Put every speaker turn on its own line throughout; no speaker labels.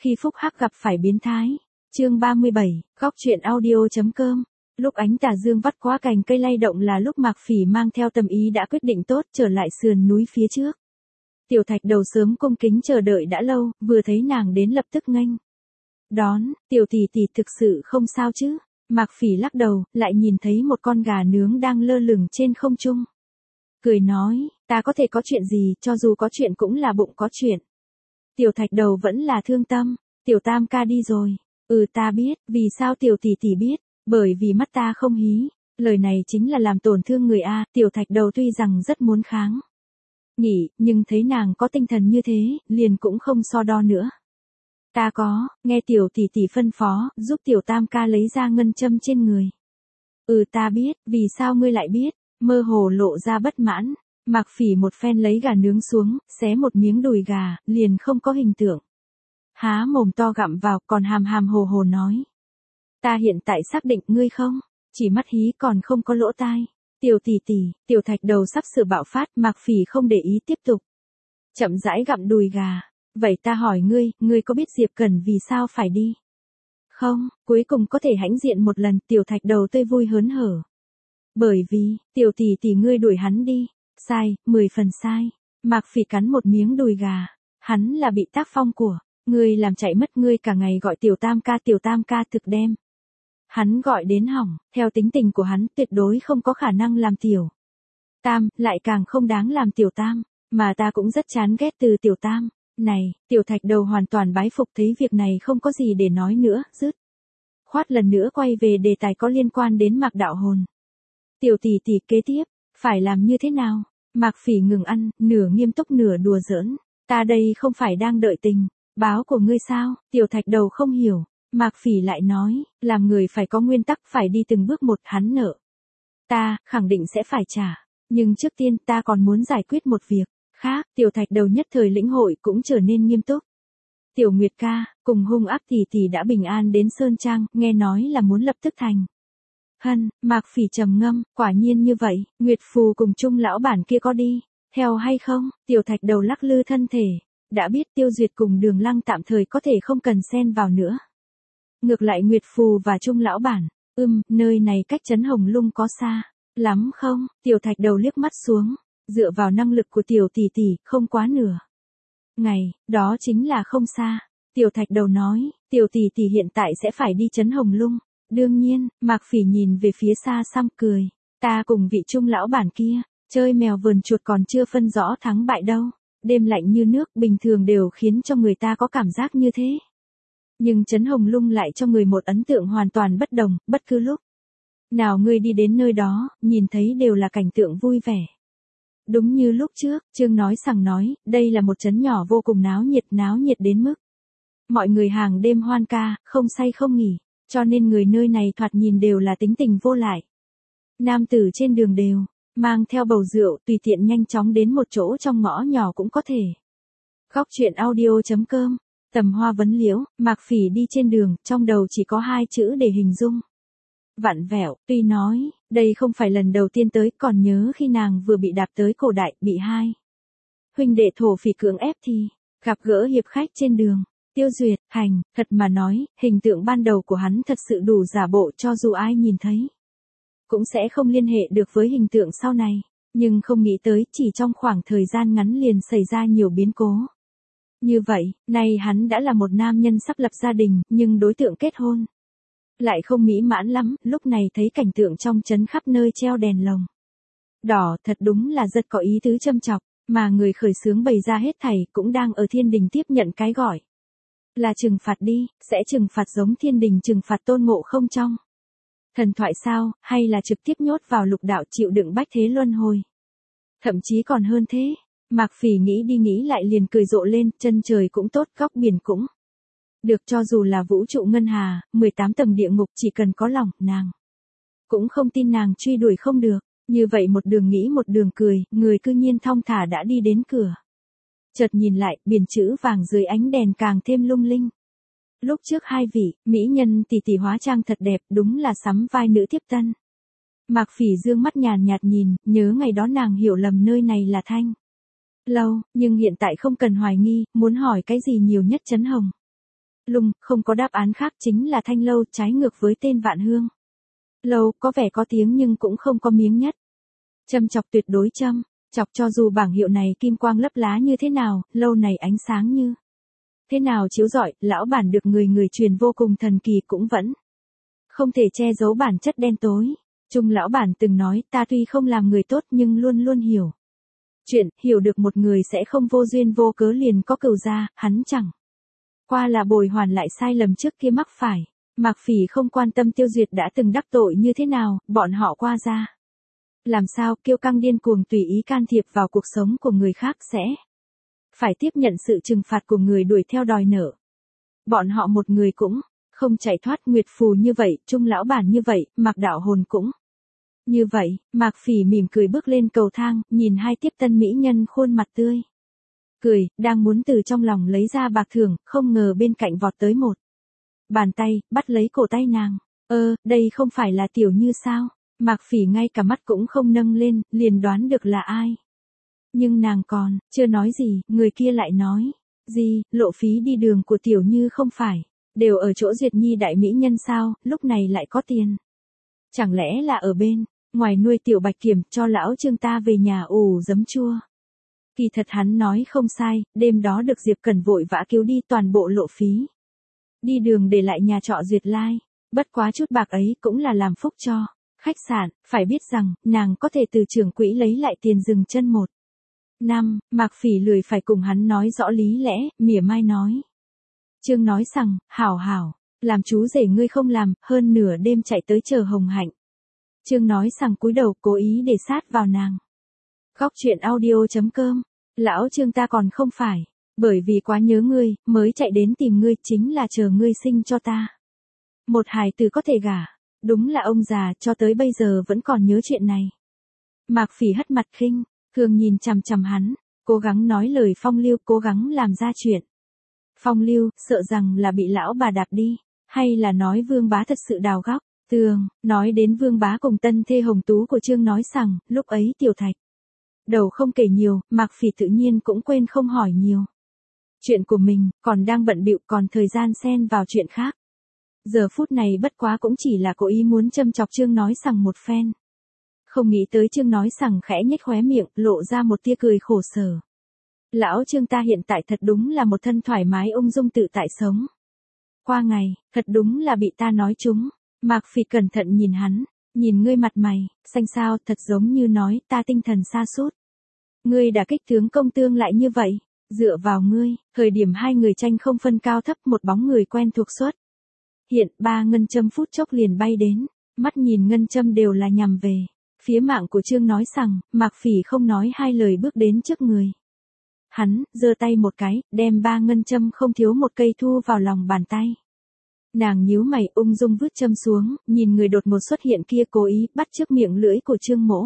Khi Phúc Hắc gặp phải biến thái. Chương 37, góc truyện audio.com. Lúc ánh tà dương vắt qua cành cây lay động là lúc Mạc Phỉ mang theo tâm ý đã quyết định tốt trở lại sườn núi phía trước. Tiểu Thạch Đầu sớm cung kính chờ đợi đã lâu, vừa thấy nàng đến lập tức nghênh đón. Tiểu tỷ tỷ thực sự không sao chứ? Mạc Phỉ lắc đầu, lại nhìn thấy một con gà nướng đang lơ lửng trên không trung. Cười nói, ta có thể có chuyện gì, cho dù có chuyện cũng là bụng có chuyện. Tiểu Thạch Đầu vẫn là thương tâm, Tiểu Tam ca đi rồi. Ta biết, vì sao Tiểu tỷ tỷ biết? Bởi vì mắt ta không hí. Lời này chính là làm tổn thương người A. Tiểu Thạch Đầu tuy rằng rất muốn kháng nghỉ, nhưng thấy nàng có tinh thần như thế, liền cũng không so đo nữa. Ta có, nghe Tiểu tỷ tỷ phân phó, giúp Tiểu Tam ca lấy ra ngân châm trên người. Ta biết, vì sao ngươi lại biết? Mơ hồ lộ ra bất mãn. Mạc Phỉ một phen lấy gà nướng xuống, xé một miếng đùi gà, liền không có hình tượng. Há mồm to gặm vào, còn hàm hàm hồ hồ nói. Ta hiện tại xác định ngươi không, chỉ mắt hí còn không có lỗ tai. Tiểu tỷ tỷ, Tiểu Thạch Đầu sắp sửa bạo phát, Mạc Phỉ không để ý tiếp tục. Chậm rãi gặm đùi gà. Vậy ta hỏi ngươi có biết Diệp Cẩn vì sao phải đi? Không, cuối cùng có thể hãnh diện một lần. Tiểu Thạch Đầu tươi vui hớn hở. Bởi vì, Tiểu tỷ tỷ ngươi đuổi hắn đi. Sai, 10 phần sai. Mạc Phỉ cắn một miếng đùi gà. Hắn là bị tác phong của ngươi làm chạy mất, ngươi cả ngày gọi Tiểu Tam ca thực đem hắn gọi đến hỏng. Theo tính tình của hắn tuyệt đối không có khả năng làm Tiểu Tam, lại càng không đáng làm Tiểu Tam. Mà ta cũng rất chán ghét từ Tiểu Tam này. Tiểu Thạch Đầu hoàn toàn bái phục, thấy việc này không có gì để nói nữa, dứt khoát lần nữa quay về đề tài có liên quan đến Mạc Đạo Hồn. Tiểu tỷ tỷ kế tiếp phải làm như thế nào? Mạc Phỉ ngừng ăn, nửa nghiêm túc nửa đùa giỡn. Ta đây không phải đang đợi tình báo của ngươi sao? Tiểu Thạch Đầu không hiểu. Mạc Phỉ lại nói, làm người phải có nguyên tắc, phải đi từng bước một. Hắn nợ ta, khẳng định sẽ phải trả. Nhưng trước tiên ta còn muốn giải quyết một việc khác. Tiểu Thạch Đầu nhất thời lĩnh hội, cũng trở nên nghiêm túc. Tiểu Nguyệt ca, cùng hung ác tỷ tỷ đã bình an đến Sơn Trang, nghe nói là muốn lập tức thành Mạc Phỉ trầm ngâm, quả nhiên như vậy. Nguyệt Phù cùng Trung lão bản kia có đi theo hay không? Tiểu Thạch Đầu lắc lư thân thể. Đã biết Tiêu Duyệt cùng Đường Lăng tạm thời có thể không cần xen vào nữa. Ngược lại Nguyệt Phù và Trung lão bản, nơi này cách trấn Hồng Lung có xa lắm không? Tiểu Thạch Đầu liếc mắt xuống, dựa vào năng lực của Tiểu tỷ tỷ, không quá nửa ngày, đó chính là không xa. Tiểu Thạch Đầu nói, Tiểu tỷ tỷ hiện tại sẽ phải đi trấn Hồng Lung. Đương nhiên. Mạc Phỉ nhìn về phía xa xăm cười. Ta cùng vị Trung lão bản kia, chơi mèo vườn chuột còn chưa phân rõ thắng bại đâu. Đêm lạnh như nước bình thường đều khiến cho người ta có cảm giác như thế. Nhưng trấn Hồng Lung lại cho người một ấn tượng hoàn toàn bất đồng, bất cứ lúc nào ngươi đi đến nơi đó, nhìn thấy đều là cảnh tượng vui vẻ. Đúng như lúc trước, Trương Nói Sằng nói, đây là một trấn nhỏ vô cùng náo nhiệt đến mức mọi người hàng đêm hoan ca, không say không nghỉ, cho nên người nơi này thoạt nhìn đều là tính tình vô lại. Nam tử trên đường đều mang theo bầu rượu, tùy tiện nhanh chóng đến một chỗ trong ngõ nhỏ cũng có thể. Góc truyện audio.com. Tầm Hoa vấn liễu. Mạc Phỉ đi trên đường, trong đầu chỉ có 2 chữ để hình dung. Vặn vẹo. Tuy nói, đây không phải lần đầu tiên tới, còn nhớ khi nàng vừa bị đạp tới cổ đại, bị hai huynh đệ thổ phỉ cưỡng ép thì gặp gỡ hiệp khách trên đường. Tiêu Duyệt, thật mà nói, hình tượng ban đầu của hắn thật sự đủ giả bộ, cho dù ai nhìn thấy cũng sẽ không liên hệ được với hình tượng sau này. Nhưng không nghĩ tới, chỉ trong khoảng thời gian ngắn liền xảy ra nhiều biến cố. Như vậy, nay hắn đã là một nam nhân sắp lập gia đình, nhưng đối tượng kết hôn lại không mỹ mãn lắm. Lúc này thấy cảnh tượng trong trấn khắp nơi treo đèn lồng đỏ, thật đúng là rất có ý tứ châm chọc, mà người khởi xướng bày ra hết thảy cũng đang ở thiên đình tiếp nhận cái gọi là trừng phạt đi. Sẽ trừng phạt giống thiên đình trừng phạt Tôn Ngộ Không trong thần thoại sao, hay là trực tiếp nhốt vào lục đạo chịu đựng bách thế luân hồi? Thậm chí còn hơn thế. Mạc Phỉ nghĩ đi nghĩ lại liền cười rộ lên, chân trời cũng tốt, góc biển cũng được, cho dù là vũ trụ ngân hà, 18 tầng địa ngục, chỉ cần có lòng, nàng cũng không tin nàng truy đuổi không được. Như vậy một đường nghĩ một đường cười, người cư nhiên thong thả đã đi đến cửa. Chợt nhìn lại, biển chữ vàng dưới ánh đèn càng thêm lung linh. Lúc trước 2 vị mỹ nhân tỷ tỷ hóa trang thật đẹp, đúng là sắm vai nữ tiếp tân. Mạc Phỉ dương mắt nhàn nhạt nhìn, nhớ ngày đó nàng hiểu lầm nơi này là Thanh Lâu, nhưng hiện tại không cần hoài nghi, muốn hỏi cái gì nhiều nhất trấn Hồng lung, không có đáp án khác chính là Thanh Lâu, trái ngược với tên Vạn Hương. Lâu, có vẻ có tiếng nhưng cũng không có miếng nhất. Châm chọc tuyệt đối châm, chọc cho dù bảng hiệu này kim quang lấp lá như thế nào, lâu này ánh sáng như thế nào chiếu rọi, lão bản được người người truyền vô cùng thần kỳ cũng vẫn không thể che giấu bản chất đen tối. Trung lão bản từng nói, ta tuy không làm người tốt nhưng luôn luôn hiểu chuyện, hiểu được một người sẽ không vô duyên vô cớ liền có cừu ra, hắn chẳng qua là bồi hoàn lại sai lầm trước kia mắc phải. Mạc Phỉ không quan tâm Tiêu Duyệt đã từng đắc tội như thế nào, bọn họ qua ra làm sao, kiêu căng điên cuồng tùy ý can thiệp vào cuộc sống của người khác sẽ phải tiếp nhận sự trừng phạt của người đuổi theo đòi nợ. Bọn họ một người cũng không chạy thoát. Nguyệt Phù như vậy, Trung lão bản như vậy, Mạc Đạo Hồn cũng như vậy. Mạc Phỉ mỉm cười bước lên cầu thang, nhìn hai tiếp tân mỹ nhân khuôn mặt tươi cười, đang muốn từ trong lòng lấy ra bạc thưởng, không ngờ bên cạnh vọt tới một bàn tay, bắt lấy cổ tay nàng. Đây không phải là Tiểu Như sao? Mạc Phỉ ngay cả mắt cũng không nâng lên, liền đoán được là ai. Nhưng nàng còn chưa nói gì, người kia lại nói, gì, lộ phí đi đường của Tiểu Như không phải đều ở chỗ Duyệt Nhi đại mỹ nhân sao, lúc này lại có tiền. Chẳng lẽ là ở bên ngoài nuôi Tiểu Bạch Kiểm cho lão Trương ta về nhà ủ giấm chua. Kỳ thật hắn nói không sai, đêm đó được Diệp Cẩn vội vã cứu đi toàn bộ lộ phí. Đi đường để lại nhà trọ Duyệt Lai, bất quá chút bạc ấy cũng là làm phúc cho khách sạn, phải biết rằng, nàng có thể từ trưởng quỹ lấy lại tiền dừng chân một năm. Mạc Phỉ lười phải cùng hắn nói rõ lý lẽ, mỉa mai nói. Trương nói rằng, hảo hảo, làm chú rể ngươi không làm, hơn nửa đêm chạy tới chờ Hồng Hạnh. Trương nói rằng cúi đầu cố ý để sát vào nàng. Góc truyện audio.com, lão Trương ta còn không phải, bởi vì quá nhớ ngươi, mới chạy đến tìm ngươi, chính là chờ ngươi sinh cho ta một hài tử có thể gả. Đúng là ông già, cho tới bây giờ vẫn còn nhớ chuyện này. Mạc Phỉ hất mặt khinh thường nhìn chằm chằm hắn, cố gắng nói lời phong lưu, cố gắng làm ra chuyện phong lưu, sợ rằng là bị lão bà đạp đi, hay là nói Vương Bá thật sự đào góc tường. Nói đến Vương Bá cùng tân thê Hồng Tú của Trương nói rằng, lúc ấy Tiểu Thạch đầu không kể nhiều, Mạc Phỉ tự nhiên cũng quên không hỏi nhiều. Chuyện của mình, còn đang bận bịu, còn thời gian xen vào chuyện khác. Giờ phút này bất quá cũng chỉ là cố ý muốn châm chọc Trương nói rằng một phen. Không nghĩ tới Trương nói rằng khẽ nhếch khóe miệng, lộ ra một tia cười khổ sở. Lão Trương ta hiện tại thật đúng là một thân thoải mái ung dung tự tại sống. Qua ngày, thật đúng là bị ta nói trúng. Mạc Phỉ cẩn thận nhìn hắn, nhìn ngươi mặt mày, xanh xao, thật giống như nói ta tinh thần sa sút. Ngươi đã kích tướng công tương lại như vậy, dựa vào ngươi, thời điểm hai người tranh không phân cao thấp, một bóng người quen thuộc xuất hiện, ba ngân châm phút chốc liền bay đến, mắt nhìn ngân châm đều là nhằm về phía mạng của Trương nói rằng, Mạc Phỉ không nói hai lời bước đến trước người hắn, giơ tay một cái, đem ba ngân châm không thiếu một cây thu vào lòng bàn tay. Nàng nhíu mày ung dung vứt châm xuống, nhìn người đột ngột xuất hiện kia cố ý bắt trước miệng lưỡi của Trương Mỗ.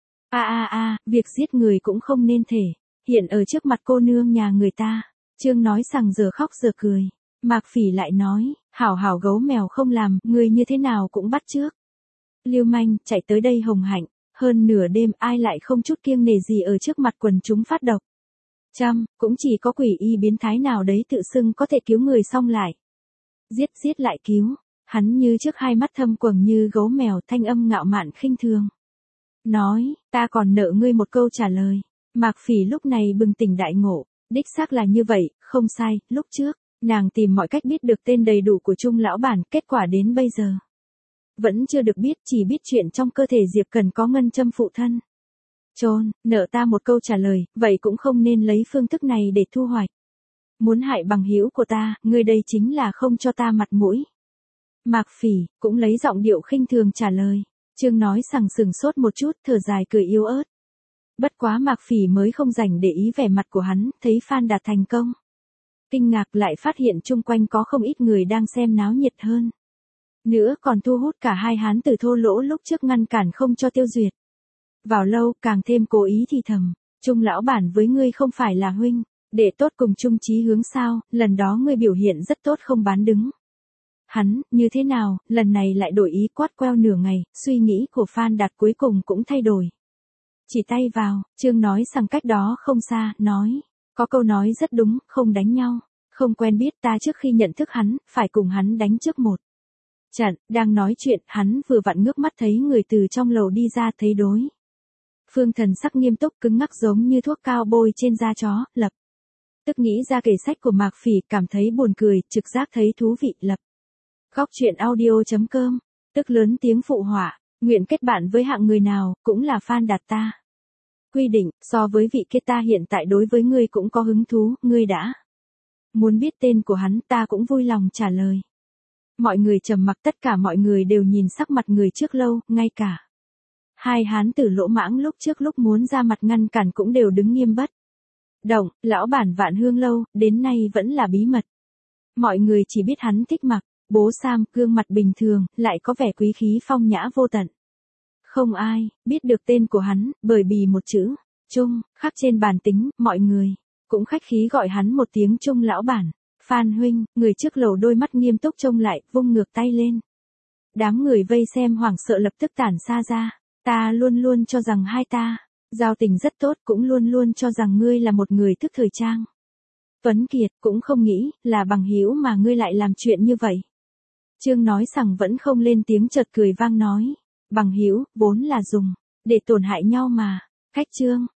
Việc giết người cũng không nên thể hiện ở trước mặt cô nương nhà người ta. Trương nói rằng giờ khóc giờ cười. Mạc Phỉ lại nói, hảo hảo gấu mèo không làm, người như thế nào cũng bắt trước. Lưu manh, chạy tới đây Hồng Hạnh, hơn nửa đêm ai lại không chút kiêng nể gì ở trước mặt quần chúng phát độc. Cũng chỉ có quỷ y biến thái nào đấy tự xưng có thể cứu người xong lại. Giết lại cứu, hắn như trước hai mắt thâm quầng như gấu mèo, thanh âm ngạo mạn khinh thường. Nói, ta còn nợ ngươi một câu trả lời. Mạc Phỉ lúc này bừng tỉnh đại ngộ, đích xác là như vậy, không sai, lúc trước, nàng tìm mọi cách biết được tên đầy đủ của Trung lão bản, kết quả đến bây giờ vẫn chưa được biết, chỉ biết chuyện trong cơ thể Diệp Cần có ngân châm phụ thân. Nợ ta một câu trả lời, vậy cũng không nên lấy phương thức này để thu hoạch. Muốn hại bằng hữu của ta, ngươi đây chính là không cho ta mặt mũi. Mạc Phỉ cũng lấy giọng điệu khinh thường trả lời. Trương nói rằng sừng sốt một chút, thở dài cười yếu ớt. Bất quá Mạc Phỉ mới không rảnh để ý vẻ mặt của hắn, thấy Phan Đạt thành công. Kinh ngạc lại phát hiện chung quanh có không ít người đang xem náo nhiệt hơn. Nữa còn thu hút cả hai hán tử thô lỗ lúc trước ngăn cản không cho Tiêu Duyệt vào lâu, càng thêm cố ý thì thầm. Trung lão bản với ngươi không phải là huynh để tốt cùng chung chí hướng sao, lần đó ngươi biểu hiện rất tốt không bán đứng. Hắn, như thế nào, lần này lại đổi ý quát queo nửa ngày, suy nghĩ của Phan Đạt cuối cùng cũng thay đổi. Chỉ tay vào, Trương nói rằng cách đó không xa, nói, có câu nói rất đúng, không đánh nhau, Không quen biết, ta trước khi nhận thức hắn, phải cùng hắn đánh trước một trận. Đang nói chuyện, hắn vừa vặn ngước mắt thấy người từ trong lầu đi ra, thấy đối phương thần sắc nghiêm túc cứng ngắc giống như thuốc cao bôi trên da chó, lập tức nghĩ ra kể sách của Mạc Phỉ, cảm thấy buồn cười, trực giác thấy thú vị, lập góc chuyện audio.com, tức lớn tiếng phụ họa, nguyện kết bạn với hạng người nào, cũng là fan đạt ta. Quy định, so với vị kia ta hiện tại đối với ngươi cũng có hứng thú, ngươi đã muốn biết tên của hắn, ta cũng vui lòng trả lời. Mọi người trầm mặc, tất cả mọi người đều nhìn sắc mặt người trước lâu, ngay cả hai hán tử lỗ mãng lúc trước lúc muốn ra mặt ngăn cản cũng đều đứng nghiêm bất động. Lão bản Vạn Hương lâu, đến nay vẫn là bí mật. Mọi người chỉ biết hắn thích mặc bố sam, gương mặt bình thường, lại có vẻ quý khí phong nhã vô tận. Không ai biết được tên của hắn, bởi vì một chữ Trung khắc trên bàn tính, mọi người cũng khách khí gọi hắn một tiếng Trung lão bản. Phan huynh, người trước lầu đôi mắt nghiêm túc trông lại, vung ngược tay lên. Đám người vây xem hoảng sợ lập tức tản xa ra. Ta luôn luôn cho rằng hai ta giao tình rất tốt, cũng luôn luôn cho rằng ngươi là một người thức thời trang tuấn kiệt, cũng không nghĩ là bằng hữu mà ngươi lại làm chuyện như vậy. Trương nói rằng vẫn không lên tiếng, chợt cười vang nói, bằng hữu vốn là dùng để tổn hại nhau mà. Khách Trương,